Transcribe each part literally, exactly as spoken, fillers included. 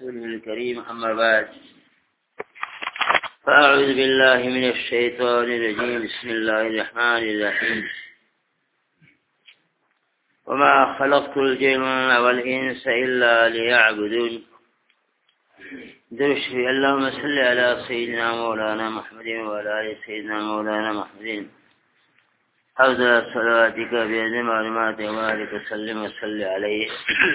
رسوله الكريم أما بعد فأعوذ بالله من الشيطان الرجيم بسم الله الرحمن الرحيم وما خلقت الجن والإنس إلا ليعبدون درشي اللهم صل على سيدنا مولانا محمد وعلى آل سيدنا مولانا محمد أفضل صلواتك بيد معلومات وبارك وسلم وصل عليه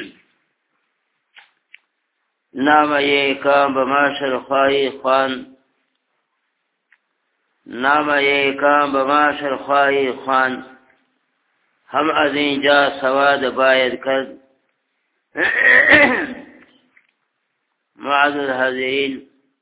نام یہ کام بماشر خواہی خوان نام یہ کام بماشر خواہی خوان ہم ازیں جا سواد باید کرد معزز حاضرین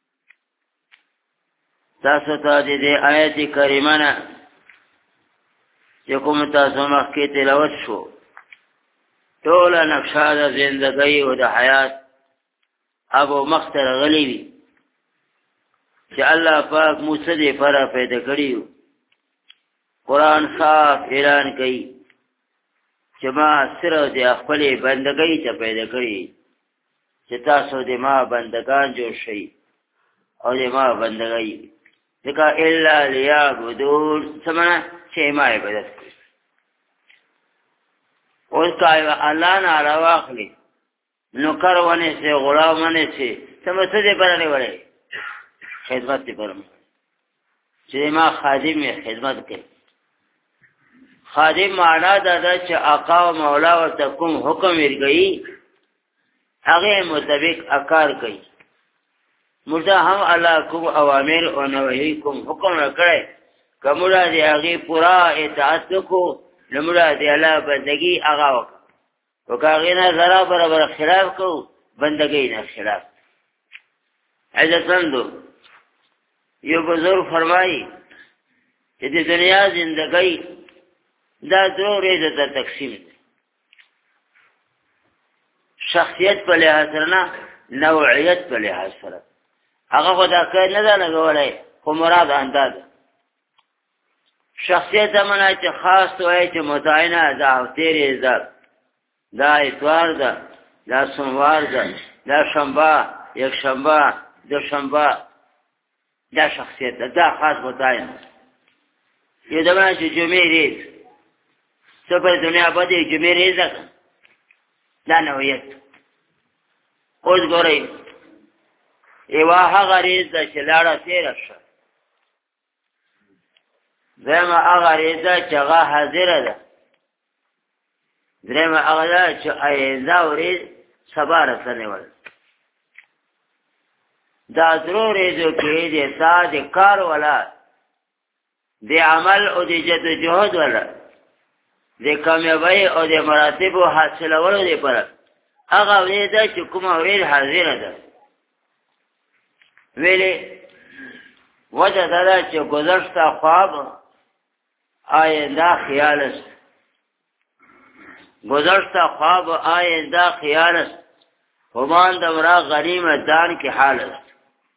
تاسو ته د آیت کریمه نه چې کوم تاسو مخکې تلاوت شو ټوله نقشه د زندګۍ او د حیات ابو مختر غلی وی چې الله پاک موسی دې پر پیدا کړیو قرآن صاف اعلان کوي چې ما صرف د خپل بندګۍ ته پیدا کړی چې تاسو دې ما بندگان جوړ شئ او دې ما بندګۍ ځکه الا لیعبدون سمنا چې ما عبادت کوي اوس کا الله نه راواخلي نوکر ونه سي غلام ونه سي سمڅه دې پرane وړي خدمت دې پرم چې ما خادم خدمت کوي خادم معنا دا ده چې آقا او مولا ورته کوم حکم ورګي هغه مطابق اکار کوي مردا هم الله کوم اوامر او نواهی کوم حکم راکړي کومه دې هغه پورا اطاعت کو لمړه دې الله بندگی هغه وکاغینا ذرا برابر خلاف کو بندگی نه خلاف عزتمندو یو بزرگ فرمایي چې د دنیا زندګۍ دا درو ریزه ته تقسیم ده شخصیت په لحاظ سره نه نوعیت په لحاظ سره هغه خدا کار نه ده لګولای خو مراد انداز شخصیت امنا چې خاص وای چې متعینه ده تیرې ده دا اتوار ده دا سوموار ده دا شنبه یک شنبه دو شنبه دا شخصیت ده دا خاص متعین یو دمانه چې جمعه ریز سپر دنیا باندې جمعه ریز ده دا نوعیت اوس ګورئ ایوه هغه ریز ده چې لاړه تېره شه دویمه هغه ریز ده چې هغه حاضره ده درېمه هغه ده چې آینده ورځ سبا رسنې ول دا درو ورځو کې د تا د کار ولا د عمل او د جدوجهد ولا د کامیابی او د مراتبو حاصلولو لپاره هغه ورځ ده چې کومه ورځ حاضره ده ویلې وجه دا ده چې گذشته خواب آینده خیال است گذشته خواب آینده خیال است همان دورا غنیمت دان کی حال است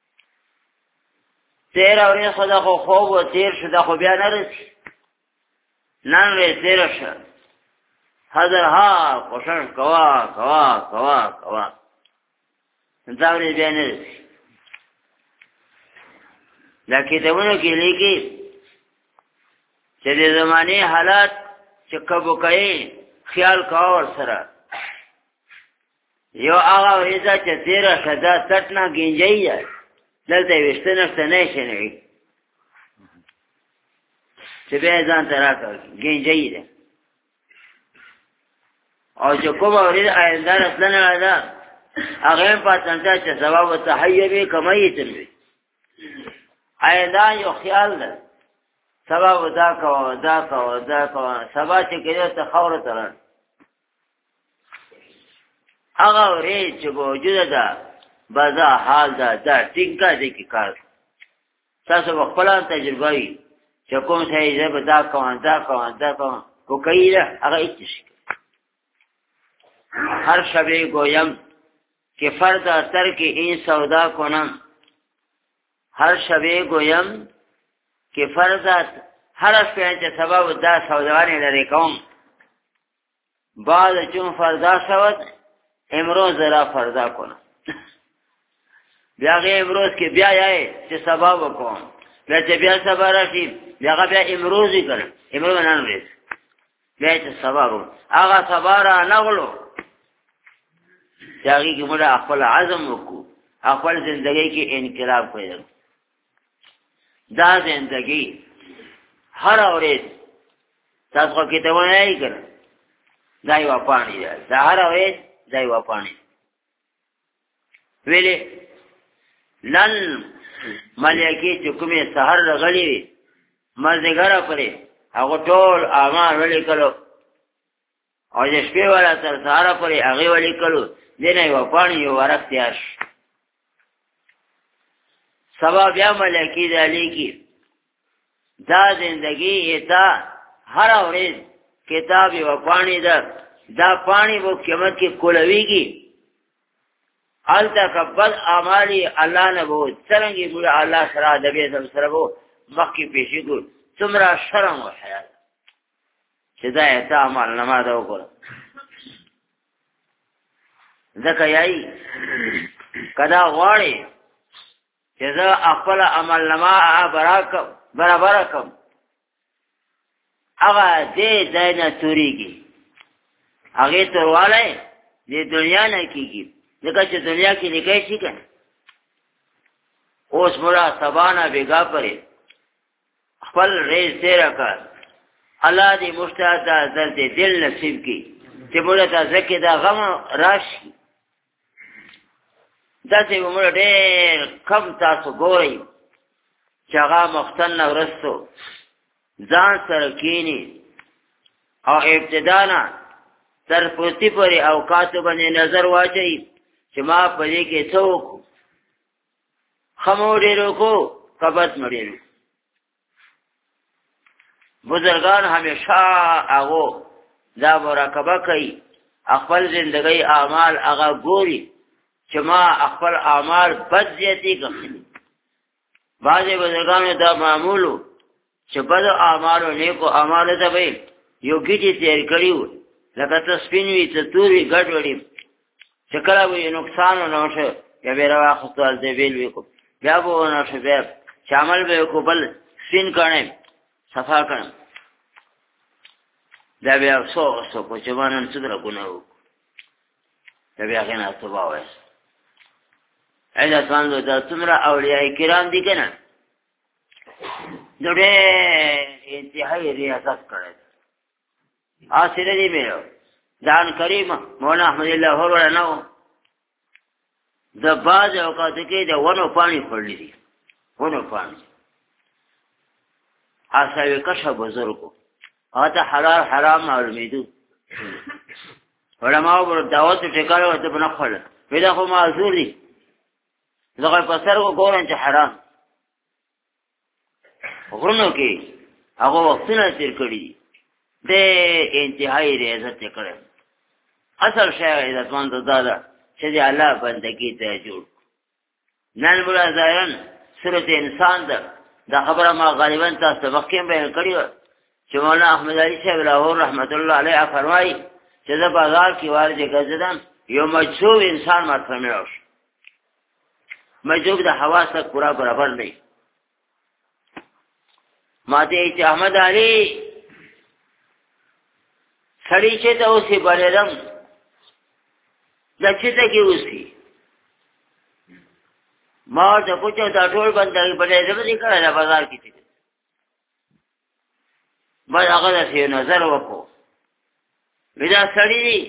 تیر اوری خدا خو خوب و تیر شده خو بیا نرسی نن وی تیر شد حضر ها خوشش کوا کوا کوا کوا انتاوری بیا نرسی دا کتابونو کی لیکی چه دی زمانی حالات چه کبو کئی خیال کاور سره یو هغه ورځ چې تیره شدا ستنه گنجایي دلته وشتنه ستنه شنوي چې به ځان تراکه گنجایي ده او چې کوم ورځ آینده رسنه ده هغه په تنځه چې ثواب تحیبی کمایي تلوي آینده یو خیال ده سبا دا کو دا کو دا کو سبا چې کېده ته خاور تران هغه ورې چې موجوده ده بازا حال ده دا ټینګه دي کې کار تاسو خپل تجربه وي چې کوم څه یې دا کوم دا کوم دا کوم کو کوي هغه هیڅ شي هر شبه گویم که فردا ترک این سودا کنم هر شبه گویم که فرض هر شپه چې سبب دا سوداوانه لري کوم بعد چون فرضا شود امروز را فرضا کنم بیا غي امروز کې بیا یې چې سبا وکوم بیا چې بیا سبا راشي بیا بیا امروز یې کړ امروز نن ورځ بیا چې سبا وکم هغه سبا را نغلو چاغي کې موږ خپل عزم وکړو خپل ژوندۍ کې انقلاب پیدا دا ژوندۍ هر اورید تاسو کې ته وایي کړ دا یو پانی دی دا هر اورید دا یو پانی ویلې نن ملایکی چې کومه سحر غلي مزګره پرې هغه ټول اعمال ولې کړو او چې شپې ولا تر سحر پرې هغه ولې کړو دنه یو پانی یو ورختیاش سبا بیا ملکی دلی کی دا زندگی ایتا ہر ورځ کتاب یو پانی دا دا پانی وو قیامت کې کولويږي التا کبل اعمالی الله نه وو څنګه ګور الله سره د به سره وو مخکې پیشي ګور څومره شرم او حیا چې دا ایت اعمال نه ما دا وکړه ځکه یای کدا غواړي چې زه خپل عمل نما برابر برابر کوم هغه دې ځای نه توريږي هغه ترواله دې دنیا نه کیږي ځکه چې دنیا کې لګای شي کنه اوس مرا سبانا بیگا پرې خپل ریز تیرا کار الله دې مستعد درد دل نصیب کی چې موږ ته زکه دا غم راشي دا چې موږ ډېر کم تاسو ګورئ چې هغه مختن ورستو ځان سره کینی او ابتدانا تر پوتی پورې اوقات باندې نظر واچي چې ما په دې کې څوک خمو ډېرو کو قبض مړېلو بزرگان همیشه هغه دا مراقبه کوي خپل ژوندۍ اعمال هغه ګوري چې ما خپل اعمال بد زیاتی کړي بعضې بزرگانو دا معمولو چې بد اعمالو نیکو اعمالو ته به یو ګیټي تیر کړي وو لکه ته سپین وي ته تور وي ګډ وړي چې کله به یې نقصان ونه شو بیا به یې راواخیستو هلته بېل وي کو بیا به ونه شو بیا چې عمل به یې کو بل سپین کړی صفا کړم دا بیا افسوس وکړو چې ما نن څومره ګناه وکړو دا بیا هغې نه توبه وایست عزتمندو دا څومره اولیاء کرام دي که نه نو ډېر انتهایي ریاست کړی هسې نه دي مې ځان کریم مولانا احمدالله هروړه نه و د بعضې اوقاتو کې د ونو پاڼې خوړلي دي ونو پاڼې اصحاب کشه بزرګو هغه ته حلال حرام معلومېدو علماو به دعوت ټکاله ورته به نه خوړله وایي دا خو معذور دي زه په سترګو ګورم چې حرام غرونو کې هغه وختونه تېر کړي دي ډېر انتهایي ریاضت یې کړی اصل شی عزتمند دا ده چې د الله بندګي ته جوړ نن بله ظاهرا صورت انسان ده دا خبره ما غالبا تاسو ته مخکې بیان کړې وه چې مولانا احمد علي صاحب لاهور رحمت الله علیه فرمایي چې زه بازار کې وارد ګرځېدم یو مجذوب انسان ما سره ملاو شو مجذوب د حواس تک پورا برابر دی ما ته چې احمد علي سړی چې ته اوسې بلېدم دا چې ته کې اوسې ما ورته پوښتنه دا ټول بندګي بلېدم دې کړی دا بازار کې چې بس هغه داسې نظر وکړو وی دا سړی دی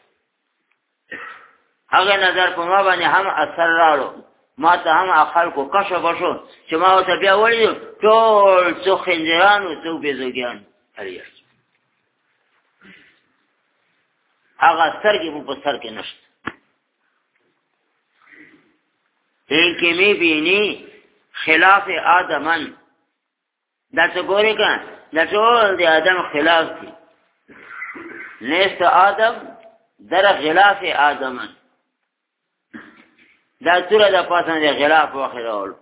هغه نظر په ما باندې هم اثر راړو ما ته هم خلکو کشف وشو چې ما ورته بیا ولیدو ټول څو خنجران و څو بېزوګیان هریاست هغه سترګې مو په سر کې نشته این کې می بینی خلاف آدمن دا څه ګورې که دا ټول د آدم خلاف دي نیست آدم در خلاف آدمن دا توره د پاسه د خلاف واخې راولو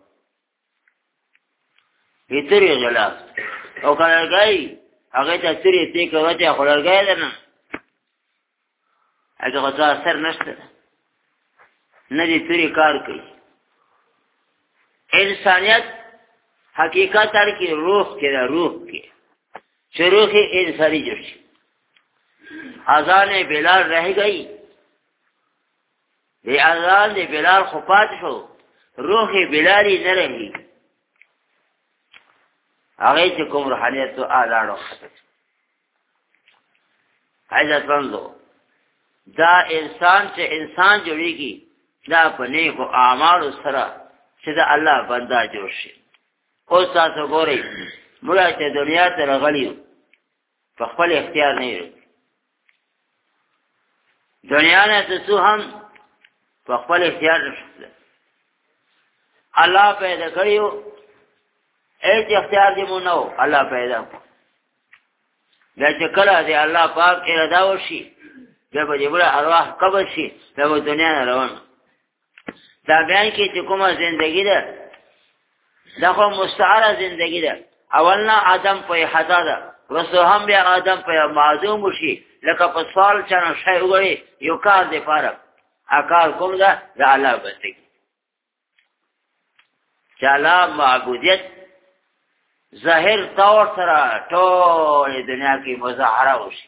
هی تورې خلاف او که لرګی هغې ته تورې تی که وچې خو لرګی ده نه هغې خو څه اثر نشته نه دې تورې کار کوي انسانیت حقیقت تر کی روح کی دا روح کی چه روح انسانی جو شی اذان بلال رہ گئی دی اذان دی بلال خفات شو روح بلالی نہ رہی آگئی چه کم روحانیت تو آلانو عزت مندو دا انسان چه انسان جوڑی کی دا پنے کو اعمال سرا چه دا اللہ بندہ جوڑ شی اوز تاسو گوری ملا چه دنیا تر غلیو فخفل اختیار نہیں رہی دنیا نے تسو ہم فخفل اختیار نشکل اللہ پیدا کریو ایچ اختیار دی مونو اللہ پیدا کو لیچه کلا دی اللہ پاک اراداو شی جب جبرا ارواح قبض شی جب دنیا روان دا بیان کی چکوما زندگی دا دا خو مستعار زندگی دا اولنا آدم پای حدا دا رسو هم بیا آدم پای معدوم شی لکه پسوال چانا شای اگری یو کار دی پارک اکار کم دا دا اللہ بندگی چالا معبودیت ظاہر طور سرا ٹول دنیا کی مظاہرہ ہوشی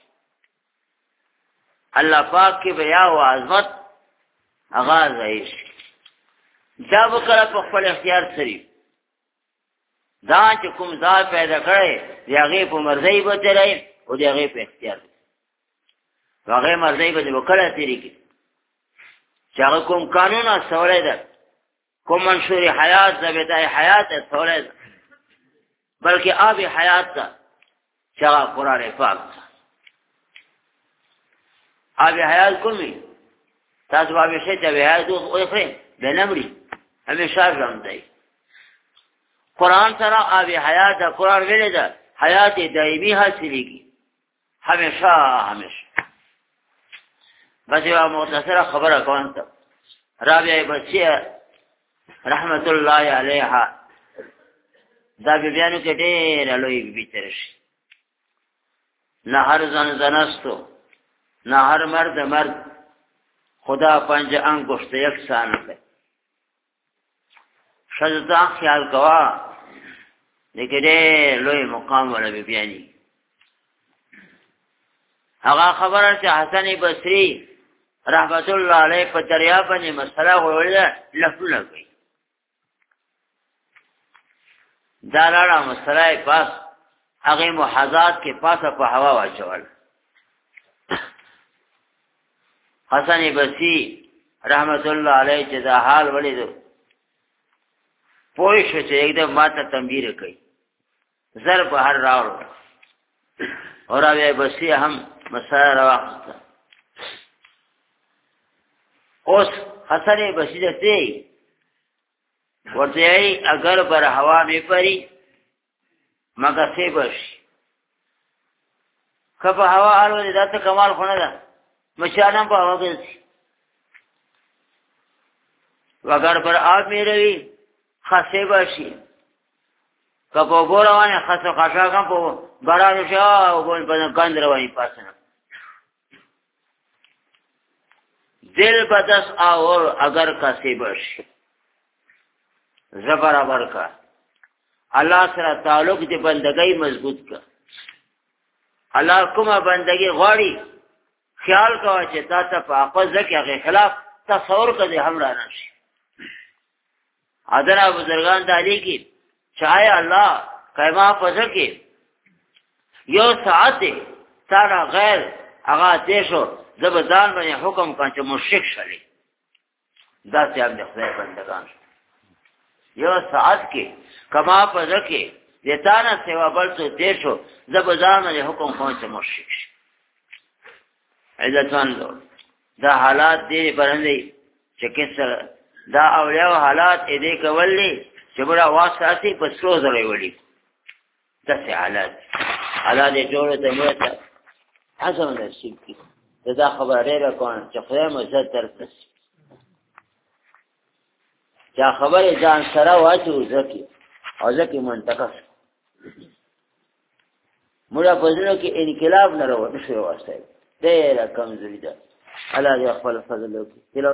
اللہ پاک کی بیا و عظمت آغاز آئیش جب کلا پخفل اختیار سری دان چکم دا پیدا کرے دیاغی پا مرضی بتے رہے و دیاغی پا اختیار واغی مرضی بتے بکلا تیری کی چاگه کم قانون سولے دا کم منشور حیات دا بیدائی حیات سولے دا بلکہ آب حیات دا چاگه قرآن پاک دا آب حیات کمی تاسو آب شیط آب حیات دو اخرین بے نمری ہمیشہ رم دائی قرآن سرا آب حیات دا قرآن ویلے دا حیات دائمی حاصلی کی ہمیشہ ہمیشہ بس یہ مختصر خبر کون تا رابعہ بچی رحمت اللہ علیہ دا بیانو کے دیر علوی بی ترشی نہ ہر زن زنستو نہ ہر مرد مرد خدا پنج انگشت یکسان پہ شدتا خیال کوا لیکن دیر لوی مقام والا بی بیانی اگا خبر ہے حسن بصری رحمت اللہ علیہ پر دریاب نے مسئلہ غلولیہ لفو لگ گئی دارانا مسئلہ پاس اگی محاضات کے پاس پا ہوا واچوال حسن بصری رحمت اللہ علیہ جدا حال ولی دو پوئی شو چھے ایک دم ماتا تنبیر کئی ضرب ہر راوڑ اور اب بصری ہم مسئلہ رواقتا اس حسن بصری تے ورطیعی اگر بر ہوا میں پری مگا سے بشی کب ہوا آلو دی داتا کمال خونا دا مچانم پا ہوا گرسی وگر بر آب میں روی خسے بشی کب وہ روانی خس و خشا کم پا برانو شاہ و بلن گند روانی پاسنا دل بدس آور اگر کسی بشی زبر ابر کا اللہ سره تعلق دی بندگی مضبوط کا اللہ کومه بندگی غواړي خیال کوه چې تا ته په اقوال کې خلاف تصور کړي هم را نشي حضرت بزرگان دالی کی چاہے اللہ قیمہ پزر کی یو ساعت تارا غیر اغا تیشو زبدان بنی حکم کان چه مشرک شلی دا سی هم دخلی بندگان شو یو ساعت کی کما پزر کی دیتانا سوا بلسو تیشو زبدان بنی حکم کان چه مشرک شلی عزتوان دو دا حالات دیری برندی چه کس دا اولیاء حالات ایدے کولی چه بڑا واسطاتی پس روز روی ولی دس حالات حالات جوڑتا مرتا حسن در سیب کی دا خبر ریرا کون چه خدای مزد در تسی چه خبر جان سرا واتی و زکی او زکی منتقص مرا پزنو کی انقلاب نرو نشوی واسطائی دیرا کمزوری دا اللہ دی اخبر فضل لوکی